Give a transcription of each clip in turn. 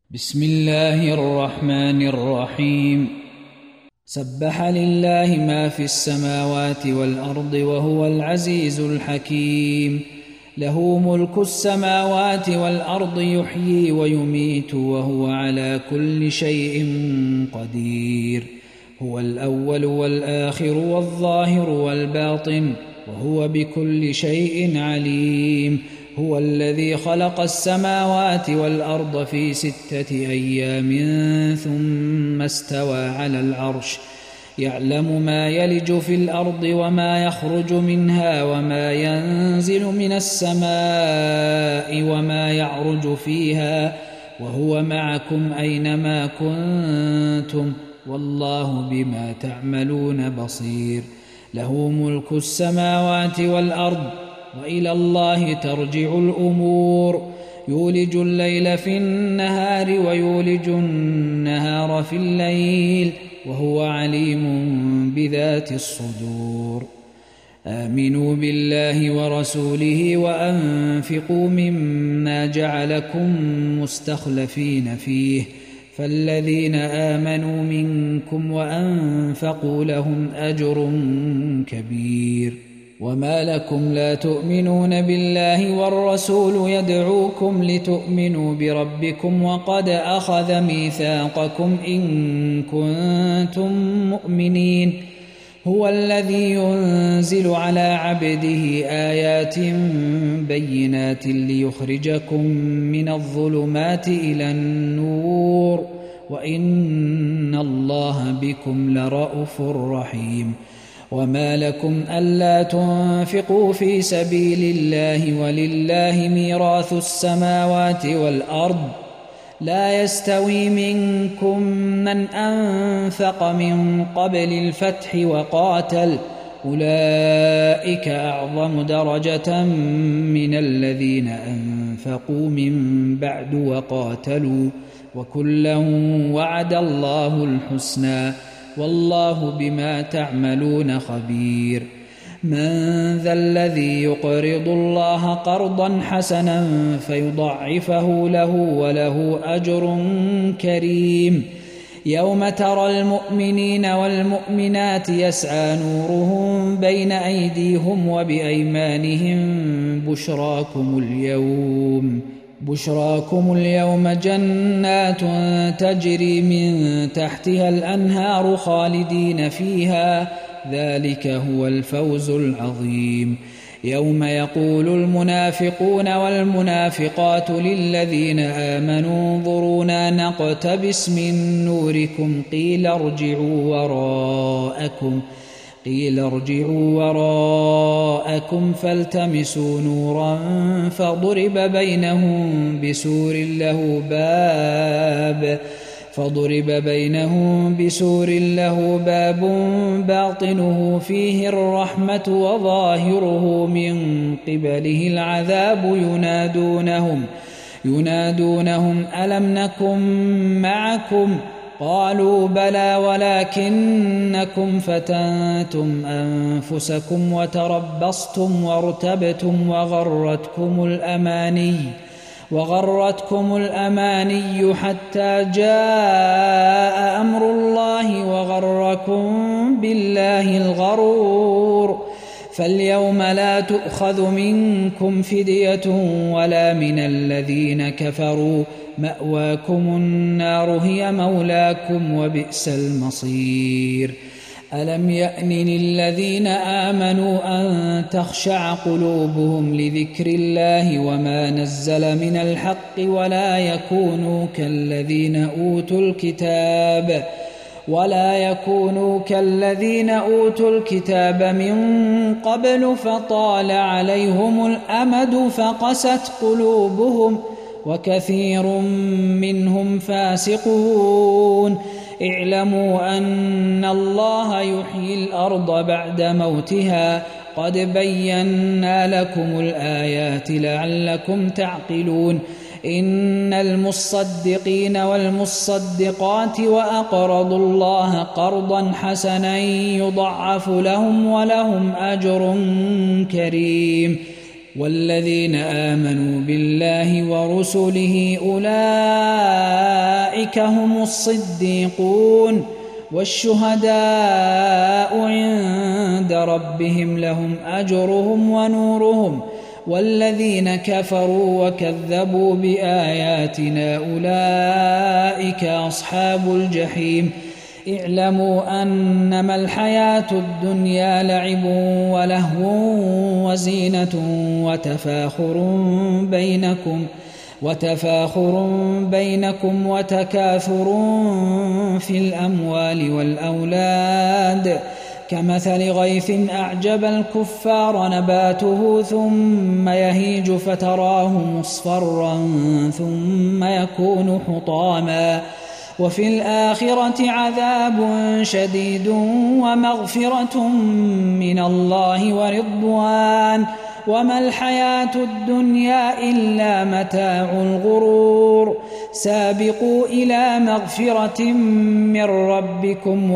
بسم الله الرحمن الرحيم. سبح لله ما في السماوات والأرض وهو العزيز الحكيم. له ملك السماوات والأرض يحيي ويميت وهو على كل شيء قدير. هو الأول والآخر والظاهر والباطن وهو بكل شيء عليم. هو الذي خلق السماوات والأرض في 6 أيام ثم استوى على العرش. يعلم ما يلج في الأرض وما يخرج منها وما ينزل من السماء وما يعرج فيها وهو معكم أينما كنتم والله بما تعملون بصير. له ملك السماوات والأرض وإلى الله ترجع الأمور. يولج الليل في النهار ويولج النهار في الليل وهو عليم بذات الصدور. آمنوا بالله ورسوله وأنفقوا مما جعلكم مستخلفين فيه فالذين آمنوا منكم وأنفقوا لهم أجر كبير. وما لكم لا تؤمنون بالله والرسول يدعوكم لتؤمنوا بربكم وقد أخذ ميثاقكم إن كنتم مؤمنين. هو الذي ينزل على عبده آيات بينات ليخرجكم من الظلمات إلى النور وإن الله بكم لرءوف رحيم. وما لكم ألا تنفقوا في سبيل الله ولله ميراث السماوات والأرض لا يستوي منكم من أنفق من قبل الفتح وقاتل أولئك أعظم درجة من الذين أنفقوا من بعد وقاتلوا وكلا وعد الله الحسنى والله بما تعملون خبير. من ذا الذي يقرض الله قرضا حسنا فيضعفه له وله أجر كريم. يوم ترى المؤمنين والمؤمنات يسعى نورهم بين أيديهم وبأيمانهم بشراكم اليوم جنات تجري من تحتها الأنهار خالدين فيها ذلك هو الفوز العظيم. يوم يقول المنافقون والمنافقات للذين آمنوا انظرونا نقتبس من نوركم قيل ارجعوا وراءكم فالتمسوا نورا فضرب بينهم بسور له باب باطنه فيه الرحمة وظاهره من قبله العذاب ينادونهم ألم نكن معكم قالوا بلى ولكنكم فتنتم أنفسكم وتربصتم وارتبتم وغرتكم الأماني حتى جاء أمر الله وغركم بالله الغرور. فاليوم لا تؤخذ منكم فدية ولا من الذين كفروا مأواكم النار هي مولاكم وبئس المصير. ألم يأن للذين آمنوا أن تخشع قلوبهم لذكر الله وما نزل من الحق ولا يكونوا كالذين أوتوا الكتاب من قبل فطال عليهم الأمد فقست قلوبهم وكثير منهم فاسقون. اعلموا أن الله يحيي الأرض بعد موتها قد بينا لكم الآيات لعلكم تعقلون. إن المصدقين والمصدقات وأقرضوا الله قرضا حسنا يضعف لهم ولهم أجر كريم. والذين آمنوا بالله ورسله أولئك أولئك هم الصديقون والشهداء عند ربهم لهم أجرهم ونورهم والذين كفروا وكذبوا بآياتنا أولئك أصحاب الجحيم اعلموا أنما الحياة الدنيا لعب ولهو وزينة وتفاخر بينكم وتكاثر في الأموال والأولاد كمثل غيث أعجب الكفار نباته ثم يهيج فتراه مصفرا ثم يكون حطاما وفي الآخرة عذاب شديد ومغفرة من الله ورضوان وما الحياة الدنيا إلا متاع الغرور سابقوا إلى مغفرة من ربكم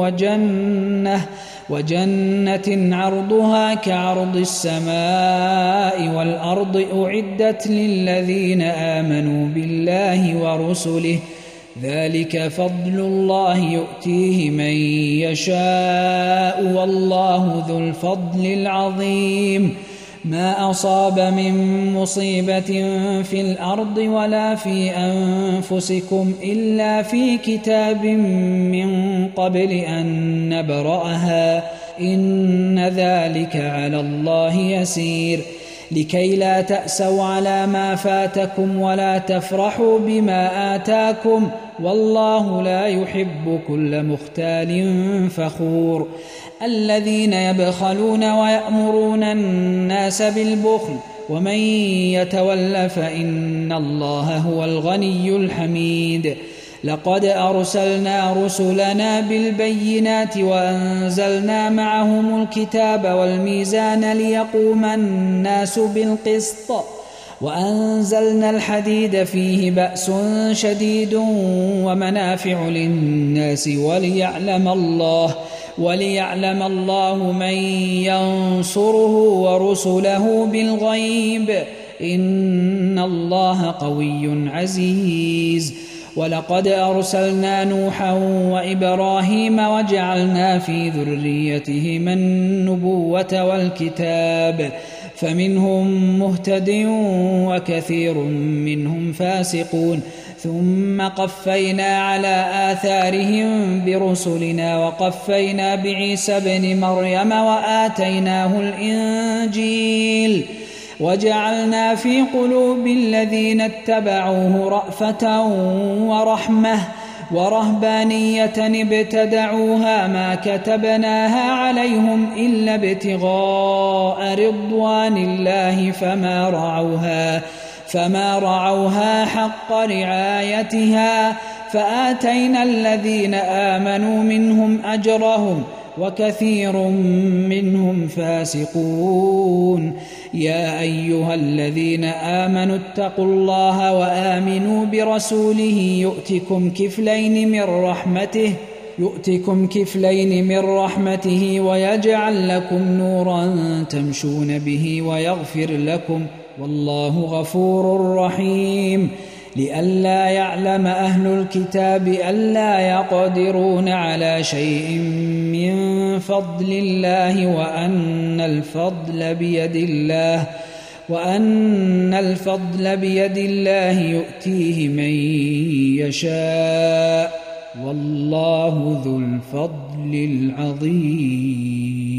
وجنة عرضها كعرض السماء والأرض أعدت للذين آمنوا بالله ورسله ذلك فضل الله يؤتيه من يشاء والله ذو الفضل العظيم ما أصاب من مصيبة في الأرض ولا في أنفسكم إلا في كتاب من قبل أن نبرأها إن ذلك على الله يسير لكي لا تأسوا على ما فاتكم ولا تفرحوا بما آتاكم والله لا يحب كل مختال فخور الذين يبخلون ويأمرون الناس بالبخل ومن يتول فإن الله هو الغني الحميد لقد أرسلنا رسلنا بالبينات وأنزلنا معهم الكتاب والميزان ليقوم الناس بالقسط وأنزلنا الحديد فيه بأس شديد ومنافع للناس وليعلم الله من ينصره ورسله بالغيب إن الله قوي عزيز ولقد أرسلنا نوحا وإبراهيم وجعلنا في ذريتهما النبوة والكتاب فمنهم مهتد وكثير منهم فاسقون ثم قفينا على آثارهم برسلنا وقفينا بعيسى ابن مريم وآتيناه الإنجيل وجعلنا في قلوب الذين اتبعوه رأفة ورحمة ورهبانية ابتدعوها ما كتبناها عليهم إلا ابتغاء رضوان الله فما رعوها حق رعايتها فآتينا الذين آمنوا منهم أجرهم وكثير منهم فاسقون يا أيها الذين آمنوا اتقوا الله وآمنوا برسوله يؤتكم كفلين من رحمته ويجعل لكم نورا تمشون به ويغفر لكم والله غفور رحيم لئلا يعلم أهل الكتاب ألا يقدرون على شيء من فضل الله وأن الفضل بيد الله يؤتيه من يشاء والله ذو الفضل العظيم